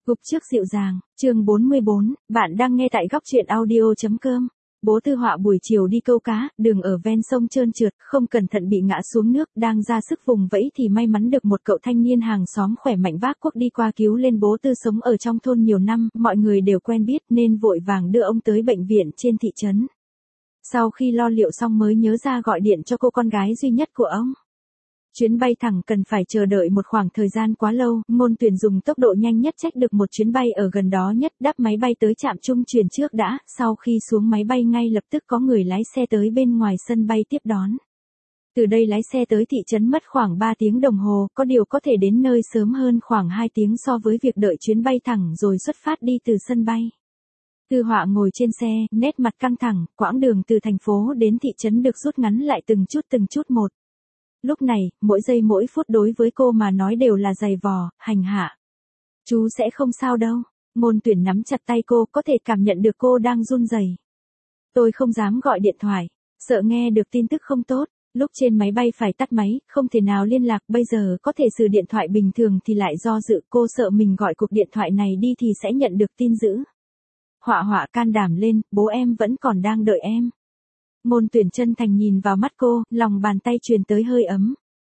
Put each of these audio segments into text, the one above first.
Gục trước dịu dàng, chương 44, bạn đang nghe tại góc truyện audio.com. Bố Tư Họa buổi chiều đi câu cá, đường ở ven sông trơn trượt, không cẩn thận bị ngã xuống nước, đang ra sức vùng vẫy thì may mắn được một cậu thanh niên hàng xóm khỏe mạnh vác cuốc đi qua cứu lên. Bố Tư sống ở trong thôn nhiều năm, mọi người đều quen biết nên vội vàng đưa ông tới bệnh viện trên thị trấn. Sau khi lo liệu xong mới nhớ ra gọi điện cho cô con gái duy nhất của ông. Chuyến bay thẳng cần phải chờ đợi một khoảng thời gian quá lâu, Ngôn Tuyển dùng tốc độ nhanh nhất trách được một chuyến bay ở gần đó nhất, đáp máy bay tới trạm trung chuyển trước đã, sau khi xuống máy bay ngay lập tức có người lái xe tới bên ngoài sân bay tiếp đón. Từ đây lái xe tới thị trấn mất khoảng 3 tiếng đồng hồ, có điều có thể đến nơi sớm hơn khoảng 2 tiếng so với việc đợi chuyến bay thẳng rồi xuất phát đi từ sân bay. Tư Họa ngồi trên xe, nét mặt căng thẳng, quãng đường từ thành phố đến thị trấn được rút ngắn lại từng chút một. Lúc này, mỗi giây mỗi phút đối với cô mà nói đều là giày vò, hành hạ. Chú sẽ không sao đâu. Ngôn Tuyển nắm chặt tay cô, có thể cảm nhận được cô đang run rẩy. Tôi không dám gọi điện thoại, sợ nghe được tin tức không tốt. Lúc trên máy bay phải tắt máy, không thể nào liên lạc, bây giờ có thể sử điện thoại bình thường thì lại do dự, cô sợ mình gọi cuộc điện thoại này đi thì sẽ nhận được tin dữ. Họa can đảm lên, bố em vẫn còn đang đợi em. Ngôn Tuyển chân thành nhìn vào mắt cô, lòng bàn tay truyền tới hơi ấm.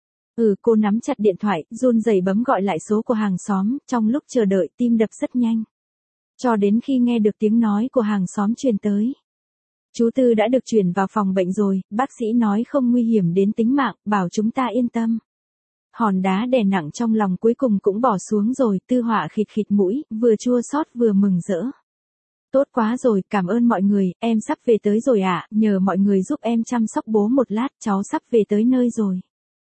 Cô nắm chặt điện thoại, run rẩy bấm gọi lại số của hàng xóm, trong lúc chờ đợi tim đập rất nhanh. Cho đến khi nghe được tiếng nói của hàng xóm truyền tới. Chú Tư đã được chuyển vào phòng bệnh rồi, bác sĩ nói không nguy hiểm đến tính mạng, bảo chúng ta yên tâm. Hòn đá đè nặng trong lòng cuối cùng cũng bỏ xuống rồi, Tư Họa khịt khịt mũi, vừa chua xót vừa mừng rỡ. Tốt quá rồi, cảm ơn mọi người, em sắp về tới rồi ạ, nhờ mọi người giúp em chăm sóc bố một lát, cháu sắp về tới nơi rồi.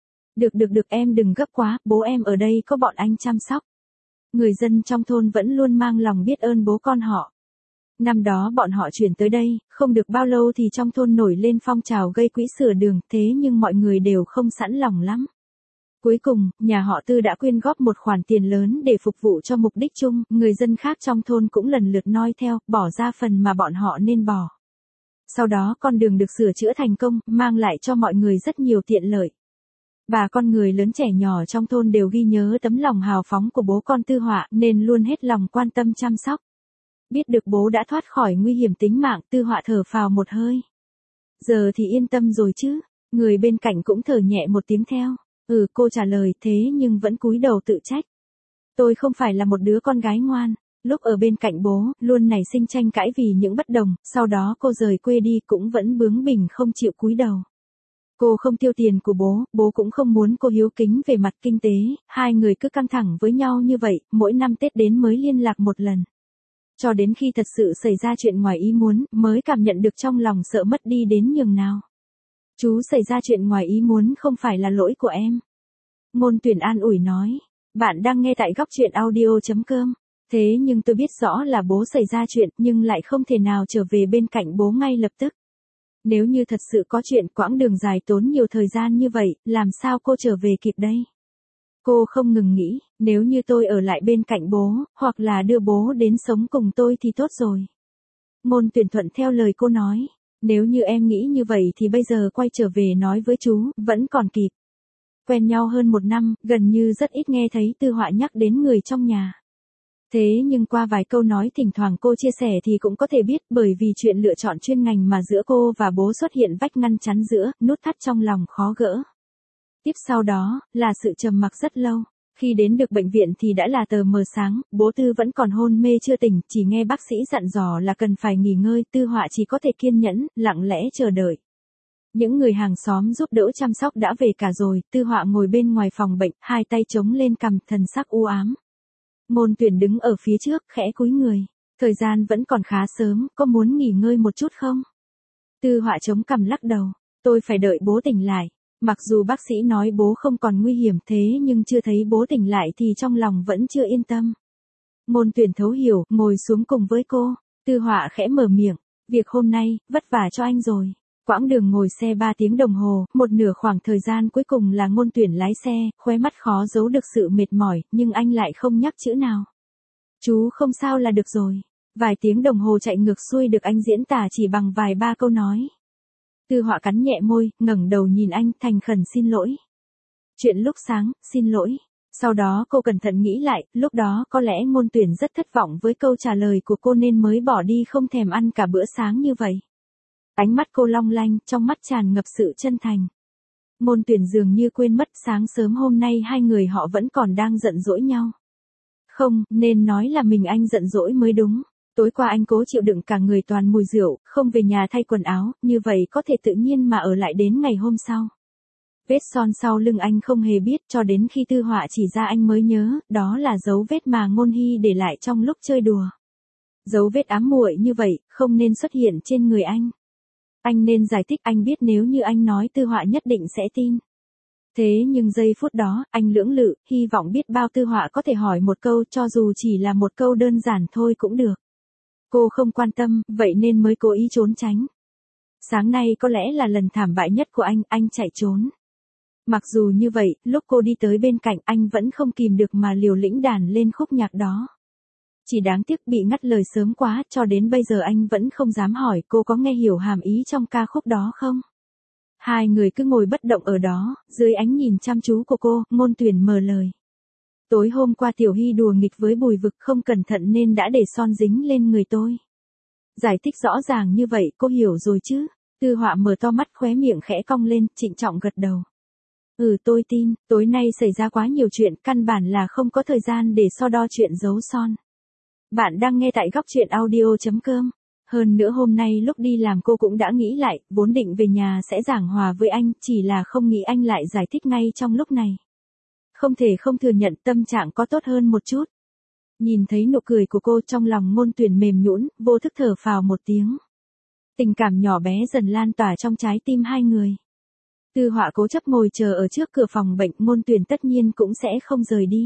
Được em đừng gấp quá, bố em ở đây có bọn anh chăm sóc. Người dân trong thôn vẫn luôn mang lòng biết ơn bố con họ. Năm đó bọn họ chuyển tới đây, không được bao lâu thì trong thôn nổi lên phong trào gây quỹ sửa đường, thế nhưng mọi người đều không sẵn lòng lắm. Cuối cùng, nhà họ Tư đã quyên góp một khoản tiền lớn để phục vụ cho mục đích chung, người dân khác trong thôn cũng lần lượt noi theo, bỏ ra phần mà bọn họ nên bỏ. Sau đó con đường được sửa chữa thành công, mang lại cho mọi người rất nhiều tiện lợi. Bà con người lớn trẻ nhỏ trong thôn đều ghi nhớ tấm lòng hào phóng của bố con Tư Họa nên luôn hết lòng quan tâm chăm sóc. Biết được bố đã thoát khỏi nguy hiểm tính mạng, Tư Họa thở phào một hơi. Giờ thì yên tâm rồi chứ, người bên cạnh cũng thở nhẹ một tiếng theo. Cô trả lời thế nhưng vẫn cúi đầu tự trách. Tôi không phải là một đứa con gái ngoan, lúc ở bên cạnh bố, luôn nảy sinh tranh cãi vì những bất đồng, sau đó cô rời quê đi cũng vẫn bướng bỉnh không chịu cúi đầu. Cô không tiêu tiền của bố cũng không muốn cô hiếu kính về mặt kinh tế, hai người cứ căng thẳng với nhau như vậy, mỗi năm Tết đến mới liên lạc một lần. Cho đến khi thật sự xảy ra chuyện ngoài ý muốn, mới cảm nhận được trong lòng sợ mất đi đến nhường nào. Chú xảy ra chuyện ngoài ý muốn không phải là lỗi của em. Ngôn Tuyển an ủi nói. Bạn đang nghe tại góc truyện audio.com. Thế nhưng tôi biết rõ là bố xảy ra chuyện nhưng lại không thể nào trở về bên cạnh bố ngay lập tức. Nếu như thật sự có chuyện quãng đường dài tốn nhiều thời gian như vậy, làm sao cô trở về kịp đây? Cô không ngừng nghĩ, nếu như tôi ở lại bên cạnh bố, hoặc là đưa bố đến sống cùng tôi thì tốt rồi. Ngôn Tuyển thuận theo lời cô nói. Nếu như em nghĩ như vậy thì bây giờ quay trở về nói với chú, vẫn còn kịp. Quen nhau hơn 1 năm, gần như rất ít nghe thấy Tư Họa nhắc đến người trong nhà. Thế nhưng qua vài câu nói thỉnh thoảng cô chia sẻ thì cũng có thể biết bởi vì chuyện lựa chọn chuyên ngành mà giữa cô và bố xuất hiện vách ngăn chắn giữa, nút thắt trong lòng khó gỡ. Tiếp sau đó, là sự trầm mặc rất lâu. Khi đến được bệnh viện thì đã là tờ mờ sáng, bố Tư vẫn còn hôn mê chưa tỉnh, chỉ nghe bác sĩ dặn dò là cần phải nghỉ ngơi, Tư Họa chỉ có thể kiên nhẫn, lặng lẽ chờ đợi. Những người hàng xóm giúp đỡ chăm sóc đã về cả rồi, Tư Họa ngồi bên ngoài phòng bệnh, hai tay chống lên cằm, thần sắc u ám. Ngôn Tuyển đứng ở phía trước, khẽ cúi người. Thời gian vẫn còn khá sớm, có muốn nghỉ ngơi một chút không? Tư Họa chống cằm lắc đầu, tôi phải đợi bố tỉnh lại. Mặc dù bác sĩ nói bố không còn nguy hiểm thế nhưng chưa thấy bố tỉnh lại thì trong lòng vẫn chưa yên tâm. Ngôn Tuyển thấu hiểu, ngồi xuống cùng với cô. Tư Họa khẽ mở miệng, việc hôm nay, vất vả cho anh rồi. Quãng đường ngồi xe 3 tiếng đồng hồ, một nửa khoảng thời gian cuối cùng là Ngôn Tuyển lái xe, khóe mắt khó giấu được sự mệt mỏi, nhưng anh lại không nhắc chữ nào. Chú không sao là được rồi. Vài tiếng đồng hồ chạy ngược xuôi được anh diễn tả chỉ bằng vài ba câu nói. Tư Họa cắn nhẹ môi, ngẩng đầu nhìn anh, thành khẩn xin lỗi. Chuyện lúc sáng, xin lỗi. Sau đó cô cẩn thận nghĩ lại, lúc đó có lẽ Ngôn Tuyển rất thất vọng với câu trả lời của cô nên mới bỏ đi không thèm ăn cả bữa sáng như vậy. Ánh mắt cô long lanh, trong mắt tràn ngập sự chân thành. Ngôn Tuyển dường như quên mất sáng sớm hôm nay hai người họ vẫn còn đang giận dỗi nhau. Không, nên nói là mình anh giận dỗi mới đúng. Tối qua anh cố chịu đựng cả người toàn mùi rượu, không về nhà thay quần áo, như vậy có thể tự nhiên mà ở lại đến ngày hôm sau. Vết son sau lưng anh không hề biết cho đến khi Tư Họa chỉ ra anh mới nhớ, đó là dấu vết mà Ngôn Hy để lại trong lúc chơi đùa. Dấu vết ám muội như vậy, không nên xuất hiện trên người anh. Anh nên giải thích, anh biết nếu như anh nói Tư Họa nhất định sẽ tin. Thế nhưng giây phút đó, anh lưỡng lự, hy vọng biết bao Tư Họa có thể hỏi một câu cho dù chỉ là một câu đơn giản thôi cũng được. Cô không quan tâm, vậy nên mới cố ý trốn tránh. Sáng nay có lẽ là lần thảm bại nhất của anh chạy trốn. Mặc dù như vậy, lúc cô đi tới bên cạnh anh vẫn không kìm được mà liều lĩnh đàn lên khúc nhạc đó. Chỉ đáng tiếc bị ngắt lời sớm quá, cho đến bây giờ anh vẫn không dám hỏi cô có nghe hiểu hàm ý trong ca khúc đó không. Hai người cứ ngồi bất động ở đó, dưới ánh nhìn chăm chú của cô, Ngôn Tuyển mở lời. Tối hôm qua Tiểu Hy đùa nghịch với Bùi Vực không cẩn thận nên đã để son dính lên người tôi. Giải thích rõ ràng như vậy cô hiểu rồi chứ. Tư Họa mở to mắt khóe miệng khẽ cong lên, trịnh trọng gật đầu. Tôi tin, tối nay xảy ra quá nhiều chuyện, căn bản là không có thời gian để so đo chuyện giấu son. Bạn đang nghe tại góc truyện audio.com. Hơn nữa hôm nay lúc đi làm cô cũng đã nghĩ lại, vốn định về nhà sẽ giảng hòa với anh, chỉ là không nghĩ anh lại giải thích ngay trong lúc này. Không thể không thừa nhận tâm trạng có tốt hơn một chút. Nhìn thấy nụ cười của cô trong lòng Ngôn Tuyển mềm nhũn, vô thức thở phào một tiếng. Tình cảm nhỏ bé dần lan tỏa trong trái tim hai người. Tư Họa cố chấp ngồi chờ ở trước cửa phòng bệnh, Ngôn Tuyển tất nhiên cũng sẽ không rời đi.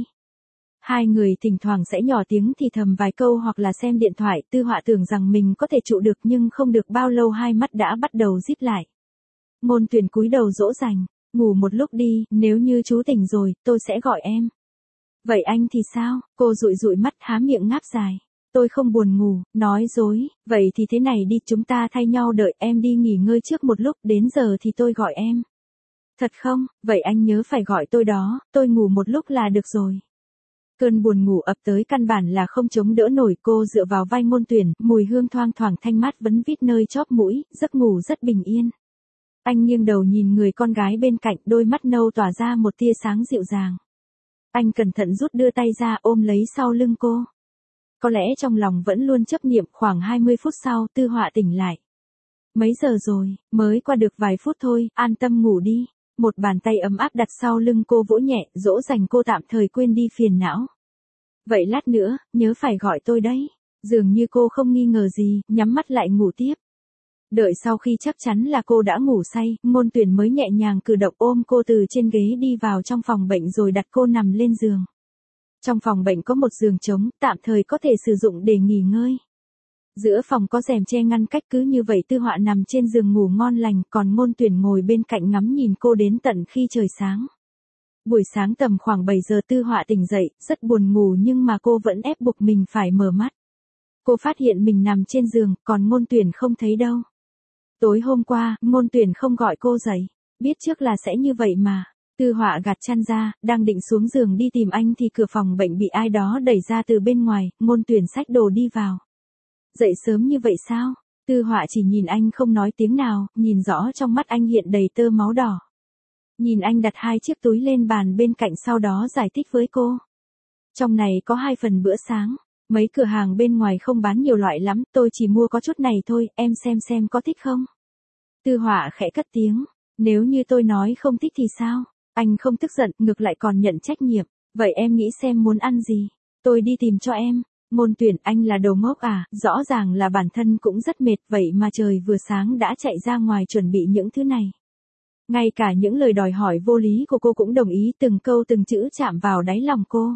Hai người thỉnh thoảng sẽ nhỏ tiếng thì thầm vài câu hoặc là xem điện thoại, Tư Họa tưởng rằng mình có thể trụ được nhưng không được bao lâu hai mắt đã bắt đầu díp lại. Ngôn Tuyển cúi đầu dỗ dành, ngủ một lúc đi, nếu như chú tỉnh rồi, tôi sẽ gọi em. Vậy anh thì sao? Cô dụi dụi mắt há miệng ngáp dài. Tôi không buồn ngủ, nói dối, vậy thì thế này đi, chúng ta thay nhau đợi, em đi nghỉ ngơi trước một lúc, đến giờ thì tôi gọi em. Thật không? Vậy anh nhớ phải gọi tôi đó, tôi ngủ một lúc là được rồi. Cơn buồn ngủ ập tới căn bản là không chống đỡ nổi, cô dựa vào vai Ngôn Tuyển, mùi hương thoang thoảng thanh mát vấn vít nơi chóp mũi, giấc ngủ rất bình yên. Anh nghiêng đầu nhìn người con gái bên cạnh, đôi mắt nâu tỏa ra một tia sáng dịu dàng. Anh cẩn thận rút đưa tay ra ôm lấy sau lưng cô. Có lẽ trong lòng vẫn luôn chấp niệm, khoảng 20 phút sau Tư Họa tỉnh lại. Mấy giờ rồi, mới qua được vài phút thôi, an tâm ngủ đi. Một bàn tay ấm áp đặt sau lưng cô vỗ nhẹ, dỗ dành cô tạm thời quên đi phiền não. Vậy lát nữa, nhớ phải gọi tôi đấy. Dường như cô không nghi ngờ gì, nhắm mắt lại ngủ tiếp. Đợi sau khi chắc chắn là cô đã ngủ say, Ngôn Tuyển mới nhẹ nhàng cử động ôm cô từ trên ghế đi vào trong phòng bệnh rồi đặt cô nằm lên giường. Trong phòng bệnh có một giường trống, tạm thời có thể sử dụng để nghỉ ngơi. Giữa phòng có rèm che ngăn cách, cứ như vậy Tư Họa nằm trên giường ngủ ngon lành, còn Ngôn Tuyển ngồi bên cạnh ngắm nhìn cô đến tận khi trời sáng. Buổi sáng tầm khoảng 7 giờ Tư Họa tỉnh dậy, rất buồn ngủ nhưng mà cô vẫn ép buộc mình phải mở mắt. Cô phát hiện mình nằm trên giường, còn Ngôn Tuyển không thấy đâu. Tối hôm qua, Ngôn Tuyển không gọi cô dậy, biết trước là sẽ như vậy mà. Tư Họa gạt chăn ra, đang định xuống giường đi tìm anh thì cửa phòng bệnh bị ai đó đẩy ra từ bên ngoài, Ngôn Tuyển xách đồ đi vào. Dậy sớm như vậy sao? Tư Họa chỉ nhìn anh không nói tiếng nào, nhìn rõ trong mắt anh hiện đầy tơ máu đỏ. Nhìn anh đặt hai chiếc túi lên bàn bên cạnh sau đó giải thích với cô. Trong này có 2 phần bữa sáng, mấy cửa hàng bên ngoài không bán nhiều loại lắm, tôi chỉ mua có chút này thôi, em xem có thích không? Tư Họa khẽ cất tiếng, nếu như tôi nói không thích thì sao? Anh không tức giận, ngược lại còn nhận trách nhiệm, vậy em nghĩ xem muốn ăn gì? Tôi đi tìm cho em. Ngôn Tuyển, anh là đồ ngốc à, rõ ràng là bản thân cũng rất mệt, vậy mà trời vừa sáng đã chạy ra ngoài chuẩn bị những thứ này. Ngay cả những lời đòi hỏi vô lý của cô cũng đồng ý, từng câu từng chữ chạm vào đáy lòng cô.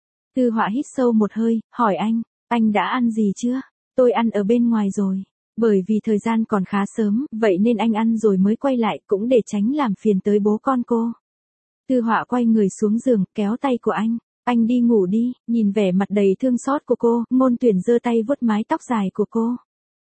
Tư Họa hít sâu một hơi, hỏi anh đã ăn gì chưa? Tôi ăn ở bên ngoài rồi. Bởi vì thời gian còn khá sớm, vậy nên anh ăn rồi mới quay lại, cũng để tránh làm phiền tới bố con cô. Tư Họa quay người xuống giường, kéo tay của anh đi ngủ đi, nhìn vẻ mặt đầy thương xót của cô, Ngôn Tuyển giơ tay vuốt mái tóc dài của cô.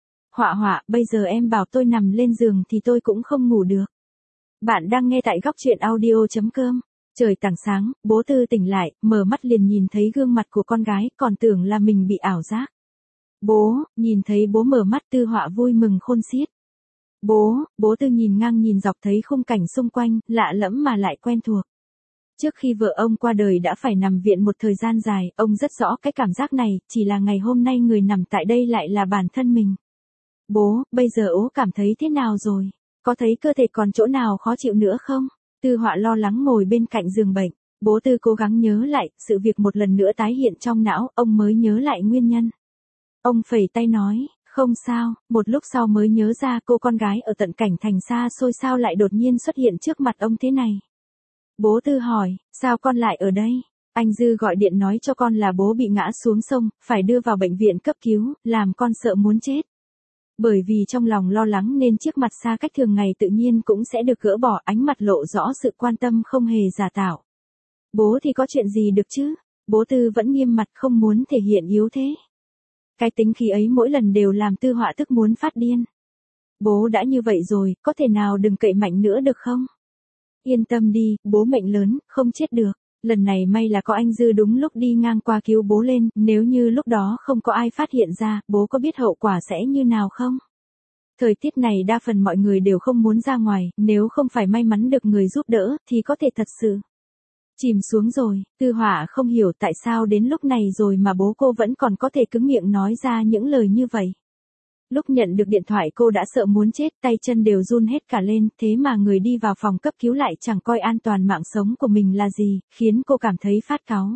Họa, bây giờ em bảo tôi nằm lên giường thì tôi cũng không ngủ được. Bạn đang nghe tại góc truyện audio.com. Trời tảng sáng, bố Tư tỉnh lại, mở mắt liền nhìn thấy gương mặt của con gái, còn tưởng là mình bị ảo giác. Bố, nhìn thấy bố mở mắt Tư Họa vui mừng khôn xiết. Bố Tư nhìn ngang nhìn dọc thấy khung cảnh xung quanh, lạ lẫm mà lại quen thuộc. Trước khi vợ ông qua đời đã phải nằm viện một thời gian dài, ông rất rõ cái cảm giác này, chỉ là ngày hôm nay người nằm tại đây lại là bản thân mình. Bố, bây giờ ố cảm thấy thế nào rồi? Có thấy cơ thể còn chỗ nào khó chịu nữa không? Tư Họa lo lắng ngồi bên cạnh giường bệnh. Bố Tư cố gắng nhớ lại, sự việc một lần nữa tái hiện trong não, ông mới nhớ lại nguyên nhân. Ông phẩy tay nói, không sao, một lúc sau mới nhớ ra cô con gái ở tận cảnh thành xa xôi sao lại đột nhiên xuất hiện trước mặt ông thế này. Bố Tư hỏi, sao con lại ở đây? Anh Dư gọi điện nói cho con là bố bị ngã xuống sông, phải đưa vào bệnh viện cấp cứu, làm con sợ muốn chết. Bởi vì trong lòng lo lắng nên chiếc mặt xa cách thường ngày tự nhiên cũng sẽ được gỡ bỏ, ánh mặt lộ rõ sự quan tâm không hề giả tạo. Bố thì có chuyện gì được chứ? Bố Tư vẫn nghiêm mặt không muốn thể hiện yếu thế. Cái tính khí ấy mỗi lần đều làm Tư Họa tức muốn phát điên. Bố đã như vậy rồi, có thể nào đừng cậy mạnh nữa được không? Yên tâm đi, bố mệnh lớn, không chết được. Lần này may là có anh Dư đúng lúc đi ngang qua cứu bố lên, nếu như lúc đó không có ai phát hiện ra, bố có biết hậu quả sẽ như nào không? Thời tiết này đa phần mọi người đều không muốn ra ngoài, nếu không phải may mắn được người giúp đỡ, thì có thể thật sự chìm xuống rồi. Tư Họa không hiểu tại sao đến lúc này rồi mà bố cô vẫn còn có thể cứng miệng nói ra những lời như vậy. Lúc nhận được điện thoại cô đã sợ muốn chết, tay chân đều run hết cả lên, thế mà người đi vào phòng cấp cứu lại chẳng coi an toàn mạng sống của mình là gì, khiến cô cảm thấy phát cáu.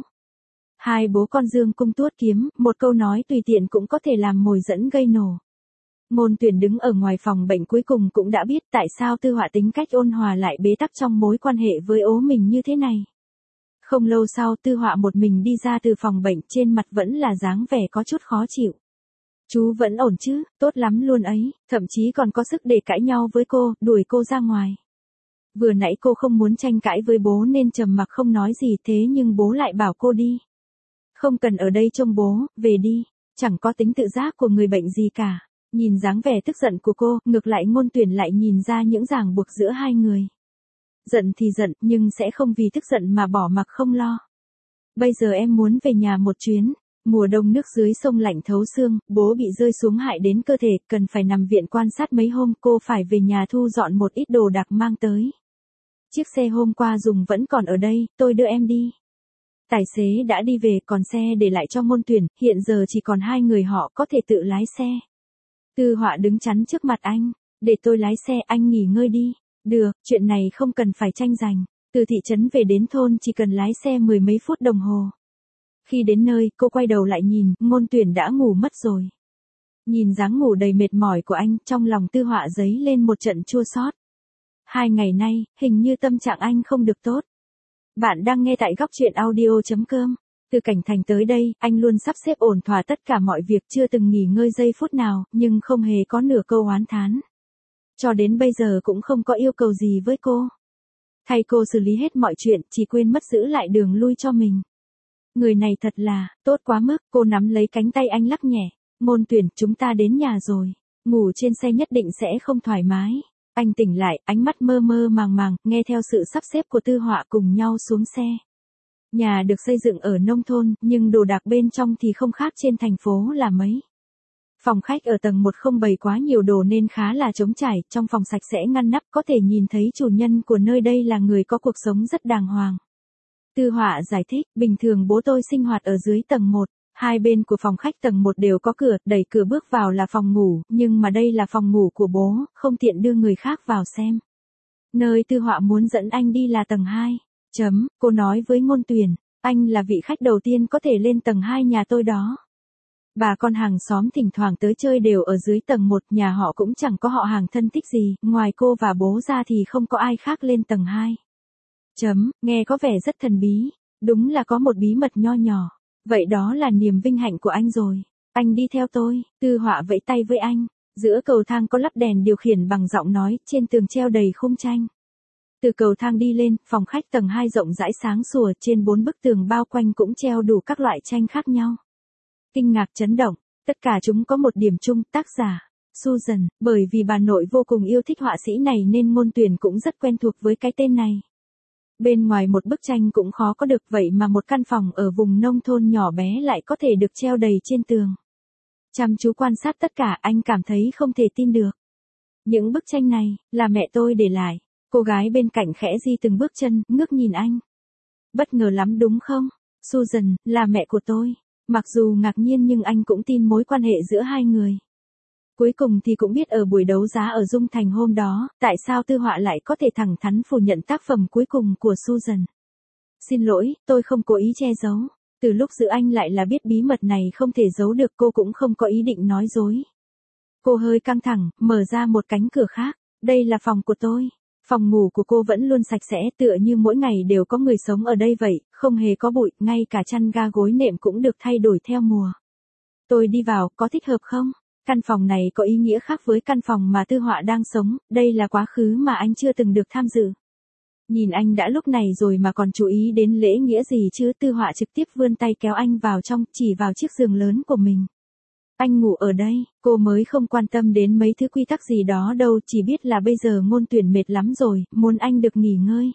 Hai bố con dương cung tuốt kiếm, một câu nói tùy tiện cũng có thể làm mồi dẫn gây nổ. Ngôn Tuyển đứng ở ngoài phòng bệnh cuối cùng cũng đã biết tại sao Tư Họa tính cách ôn hòa lại bế tắc trong mối quan hệ với ố mình như thế này. Không lâu sau Tư Họa một mình đi ra từ phòng bệnh, trên mặt vẫn là dáng vẻ có chút khó chịu. Chú vẫn ổn chứ, tốt lắm luôn ấy, thậm chí còn có sức để cãi nhau với cô, đuổi cô ra ngoài. Vừa nãy cô không muốn tranh cãi với bố nên trầm mặc không nói gì, thế nhưng bố lại bảo cô đi. Không cần ở đây trông bố, về đi, chẳng có tính tự giác của người bệnh gì cả. Nhìn dáng vẻ tức giận của cô, ngược lại Ngôn Tuyển lại nhìn ra những ràng buộc giữa hai người. Giận thì giận, nhưng sẽ không vì tức giận mà bỏ mặc không lo. Bây giờ em muốn về nhà một chuyến. Mùa đông nước dưới sông lạnh thấu xương, bố bị rơi xuống hại đến cơ thể, cần phải nằm viện quan sát mấy hôm, cô phải về nhà thu dọn một ít đồ đạc mang tới. Chiếc xe hôm qua dùng vẫn còn ở đây, tôi đưa em đi. Tài xế đã đi về, còn xe để lại cho Ngôn Tuyển, hiện giờ chỉ còn hai người họ có thể tự lái xe. Tư Họa đứng chắn trước mặt anh, để tôi lái xe, anh nghỉ ngơi đi. Được, chuyện này không cần phải tranh giành. Từ thị trấn về đến thôn chỉ cần lái xe 10 mấy phút đồng hồ. Khi đến nơi, cô quay đầu lại nhìn, Ngôn Tuyển đã ngủ mất rồi. Nhìn dáng ngủ đầy mệt mỏi của anh, trong lòng Tư Họa dấy lên một trận chua xót. 2 ngày nay, hình như tâm trạng anh không được tốt. Bạn đang nghe tại góc truyện audio.com. Từ cảnh thành tới đây, anh luôn sắp xếp ổn thỏa tất cả mọi việc, chưa từng nghỉ ngơi giây phút nào, nhưng không hề có nửa câu oán thán. Cho đến bây giờ cũng không có yêu cầu gì với cô. Thay cô xử lý hết mọi chuyện, chỉ quên mất giữ lại đường lui cho mình. Người này thật là, tốt quá mức, cô nắm lấy cánh tay anh lắc nhẹ. Ngôn Tuyển, chúng ta đến nhà rồi. Ngủ trên xe nhất định sẽ không thoải mái. Anh tỉnh lại, ánh mắt mơ mơ màng màng, nghe theo sự sắp xếp của Tư Họa cùng nhau xuống xe. Nhà được xây dựng ở nông thôn, nhưng đồ đạc bên trong thì không khác trên thành phố là mấy. Phòng khách ở tầng 1 không bày quá nhiều đồ nên khá là trống trải, trong phòng sạch sẽ ngăn nắp, có thể nhìn thấy chủ nhân của nơi đây là người có cuộc sống rất đàng hoàng. Tư Họa giải thích, bình thường bố tôi sinh hoạt ở dưới tầng 1, hai bên của phòng khách tầng 1 đều có cửa, đẩy cửa bước vào là phòng ngủ, nhưng mà đây là phòng ngủ của bố, không tiện đưa người khác vào xem. Nơi Tư Họa muốn dẫn anh đi là tầng 2. Cô nói với Ngôn Tuyển, anh là vị khách đầu tiên có thể lên tầng 2 nhà tôi đó. Bà con hàng xóm thỉnh thoảng tới chơi đều ở dưới tầng 1, nhà họ cũng chẳng có họ hàng thân thích gì, ngoài cô và bố ra thì không có ai khác lên tầng 2. Nghe có vẻ rất thần bí, đúng là có một bí mật nho nhỏ. Vậy đó là niềm vinh hạnh của anh rồi. Anh đi theo tôi, Tư Họa vẫy tay với anh. Giữa cầu thang có lắp đèn điều khiển bằng giọng nói, trên tường treo đầy khung tranh. Từ cầu thang đi lên, phòng khách tầng 2 rộng rãi sáng sủa, trên 4 bức tường bao quanh cũng treo đủ các loại tranh khác nhau. Kinh ngạc chấn động, tất cả chúng có một điểm chung, tác giả Susan, bởi vì bà nội vô cùng yêu thích họa sĩ này nên Ngôn Tuyển cũng rất quen thuộc với cái tên này. Bên ngoài một bức tranh cũng khó có được, vậy mà một căn phòng ở vùng nông thôn nhỏ bé lại có thể được treo đầy trên tường. Chăm chú quan sát tất cả, anh cảm thấy không thể tin được. Những bức tranh này, là mẹ tôi để lại. Cô gái bên cạnh khẽ di từng bước chân, ngước nhìn anh. Bất ngờ lắm đúng không? Susan, là mẹ của tôi. Mặc dù ngạc nhiên nhưng anh cũng tin mối quan hệ giữa hai người. Cuối cùng thì cũng biết ở buổi đấu giá ở Dung Thành hôm đó, tại sao Tư Họa lại có thể thẳng thắn phủ nhận tác phẩm cuối cùng của Susan. Xin lỗi, tôi không cố ý che giấu. Từ lúc giữ anh lại là biết bí mật này không thể giấu được, cô cũng không có ý định nói dối. Cô hơi căng thẳng, mở ra một cánh cửa khác. Đây là phòng của tôi. Phòng ngủ của cô vẫn luôn sạch sẽ, tựa như mỗi ngày đều có người sống ở đây vậy, không hề có bụi, ngay cả chăn ga gối nệm cũng được thay đổi theo mùa. Tôi đi vào, có thích hợp không? Căn phòng này có ý nghĩa khác với căn phòng mà Tư Họa đang sống, đây là quá khứ mà anh chưa từng được tham dự. Nhìn anh đã lúc này rồi mà còn chú ý đến lễ nghĩa gì chứ? Tư Họa trực tiếp vươn tay kéo anh vào trong, chỉ vào chiếc giường lớn của mình. Anh ngủ ở đây, cô mới không quan tâm đến mấy thứ quy tắc gì đó đâu, chỉ biết là bây giờ Ngôn Tuyển mệt lắm rồi, muốn anh được nghỉ ngơi.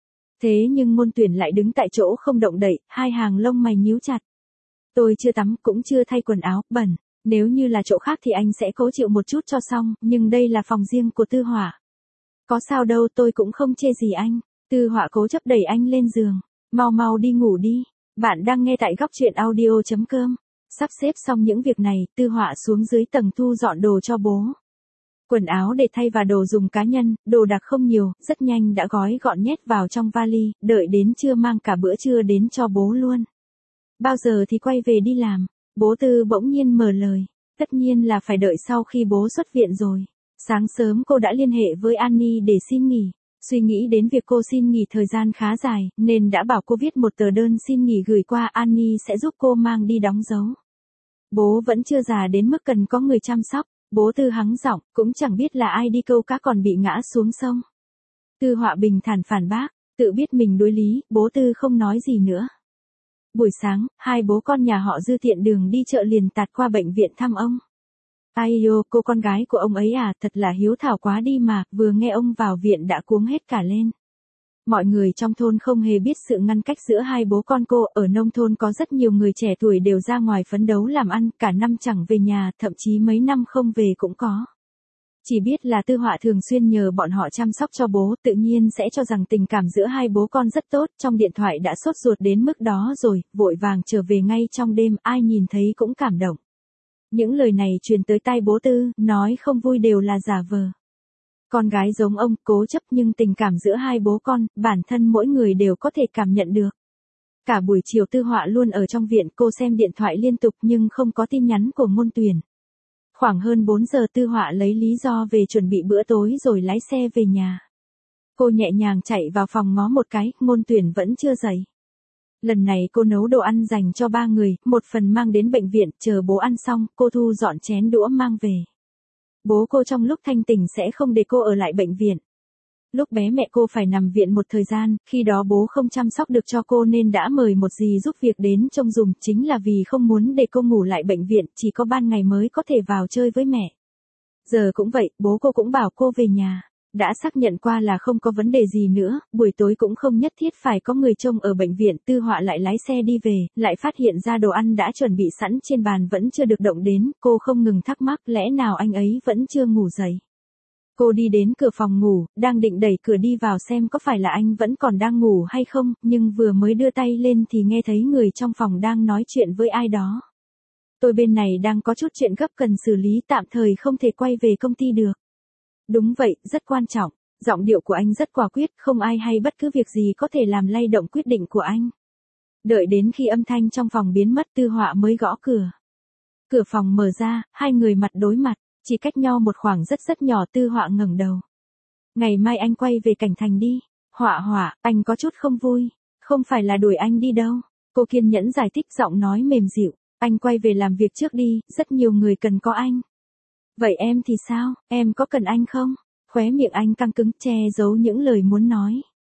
Thế nhưng Ngôn Tuyển lại đứng tại chỗ không động đậy, hai hàng lông mày nhíu chặt. Tôi chưa tắm, cũng chưa thay quần áo, bẩn. Nếu như là chỗ khác thì anh sẽ cố chịu một chút cho xong, nhưng đây là phòng riêng của Tư Họa. Có sao đâu, tôi cũng không chê gì anh. Tư Họa cố chấp đẩy anh lên giường. Mau mau đi ngủ đi. Bạn đang nghe tại gocchuyenaudio.com. Sắp xếp xong những việc này, Tư Họa xuống dưới tầng thu dọn đồ cho bố. Quần áo để thay và đồ dùng cá nhân, đồ đạc không nhiều, rất nhanh đã gói gọn nhét vào trong vali, đợi đến trưa mang cả bữa trưa đến cho bố luôn. Bao giờ thì quay về đi làm? Bố Tư bỗng nhiên mở lời. Tất nhiên là phải đợi sau khi bố xuất viện rồi. Sáng sớm cô đã liên hệ với Annie để xin nghỉ. Suy nghĩ đến việc cô xin nghỉ thời gian khá dài, nên đã bảo cô viết một tờ đơn xin nghỉ gửi qua, Annie sẽ giúp cô mang đi đóng dấu. Bố vẫn chưa già đến mức cần có người chăm sóc. Bố Tư hắng giọng, cũng chẳng biết là ai đi câu cá còn bị ngã xuống sông. Tư Họa bình thản phản bác, tự biết mình đối lý, bố Tư không nói gì nữa. Buổi sáng, hai bố con nhà họ Dư tiện đường đi chợ liền tạt qua bệnh viện thăm ông. Ai yo, cô con gái của ông ấy à, thật là hiếu thảo quá đi mà, vừa nghe ông vào viện đã cuống hết cả lên. Mọi người trong thôn không hề biết sự ngăn cách giữa hai bố con cô, ở nông thôn có rất nhiều người trẻ tuổi đều ra ngoài phấn đấu làm ăn, cả năm chẳng về nhà, thậm chí mấy năm không về cũng có. Chỉ biết là Tư Họa thường xuyên nhờ bọn họ chăm sóc cho bố, tự nhiên sẽ cho rằng tình cảm giữa hai bố con rất tốt, trong điện thoại đã sốt ruột đến mức đó rồi, vội vàng trở về ngay trong đêm, ai nhìn thấy cũng cảm động. Những lời này truyền tới tai bố Tư, nói không vui đều là giả vờ. Con gái giống ông, cố chấp nhưng tình cảm giữa hai bố con, bản thân mỗi người đều có thể cảm nhận được. Cả buổi chiều Tư Họa luôn ở trong viện, cô xem điện thoại liên tục nhưng không có tin nhắn của Ngôn Tuyển. Khoảng hơn 4 giờ Tư Họa lấy lý do về chuẩn bị bữa tối rồi lái xe về nhà. Cô nhẹ nhàng chạy vào phòng ngó một cái, Ngôn Tuyển vẫn chưa dậy. Lần này cô nấu đồ ăn dành cho 3 người, một phần mang đến bệnh viện, chờ bố ăn xong, cô thu dọn chén đũa mang về. Bố cô trong lúc thanh tỉnh sẽ không để cô ở lại bệnh viện. Lúc bé mẹ cô phải nằm viện một thời gian, khi đó bố không chăm sóc được cho cô nên đã mời một dì giúp việc đến trông giùm, chính là vì không muốn để cô ngủ lại bệnh viện, chỉ có ban ngày mới có thể vào chơi với mẹ. Giờ cũng vậy, bố cô cũng bảo cô về nhà. Đã xác nhận qua là không có vấn đề gì nữa, buổi tối cũng không nhất thiết phải có người trông ở bệnh viện. Tư Họa lại lái xe đi về, lại phát hiện ra đồ ăn đã chuẩn bị sẵn trên bàn vẫn chưa được động đến, cô không ngừng thắc mắc lẽ nào anh ấy vẫn chưa ngủ dậy. Cô đi đến cửa phòng ngủ, đang định đẩy cửa đi vào xem có phải là anh vẫn còn đang ngủ hay không, nhưng vừa mới đưa tay lên thì nghe thấy người trong phòng đang nói chuyện với ai đó. Tôi bên này đang có chút chuyện gấp cần xử lý, tạm thời không thể quay về công ty được. Đúng vậy, rất quan trọng. Giọng điệu của anh rất quả quyết, không ai hay bất cứ việc gì có thể làm lay động quyết định của anh. Đợi đến khi âm thanh trong phòng biến mất, Tư Họa mới gõ cửa. Cửa phòng mở ra, hai người mặt đối mặt, chỉ cách nhau một khoảng rất nhỏ. Tư Họa ngẩng đầu. Ngày mai anh quay về Cảnh Thành đi. Họa, anh có chút không vui. Không phải là đuổi anh đi đâu. Cô kiên nhẫn giải thích, giọng nói mềm dịu. Anh quay về làm việc trước đi, rất nhiều người cần có anh. Vậy em thì sao, em có cần anh không? Khóe miệng anh căng cứng, che giấu những lời muốn nói.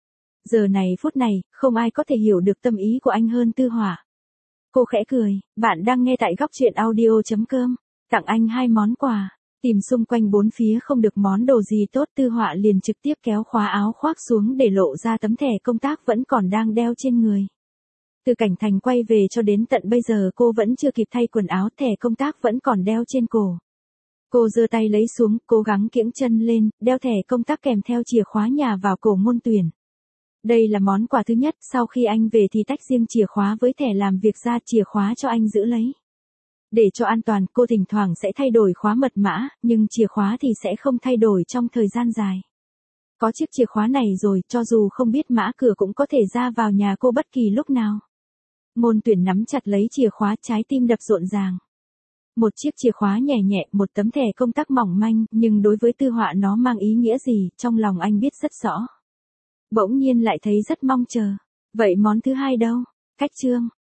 Giờ này phút này, không ai có thể hiểu được tâm ý của anh hơn Tư Họa. Cô khẽ cười, bạn đang nghe tại gocchuyenaudio.com. Tặng anh 2 món quà. Tìm xung quanh bốn phía không được món đồ gì tốt, Tư Họa liền trực tiếp kéo khóa áo khoác xuống để lộ ra tấm thẻ công tác vẫn còn đang đeo trên người. Từ Cảnh Thành quay về cho đến tận bây giờ cô vẫn chưa kịp thay quần áo, thẻ công tác vẫn còn đeo trên cổ. Cô giơ tay lấy xuống, cố gắng kiễng chân lên, đeo thẻ công tác kèm theo chìa khóa nhà vào cổ Ngôn Tuyển. Đây là món quà thứ nhất, sau khi anh về thì tách riêng chìa khóa với thẻ làm việc ra, chìa khóa cho anh giữ lấy. Để cho an toàn, cô thỉnh thoảng sẽ thay đổi khóa mật mã, nhưng chìa khóa thì sẽ không thay đổi trong thời gian dài. Có chiếc chìa khóa này rồi, cho dù không biết mã cửa cũng có thể ra vào nhà cô bất kỳ lúc nào. Ngôn Tuyển nắm chặt lấy chìa khóa, trái tim đập rộn ràng. Một chiếc chìa khóa nhẹ nhẹ, một tấm thẻ công tác mỏng manh, nhưng đối với Tư Họa nó mang ý nghĩa gì, trong lòng anh biết rất rõ. Bỗng nhiên lại thấy rất mong chờ. Vậy món thứ hai đâu? Cách chương.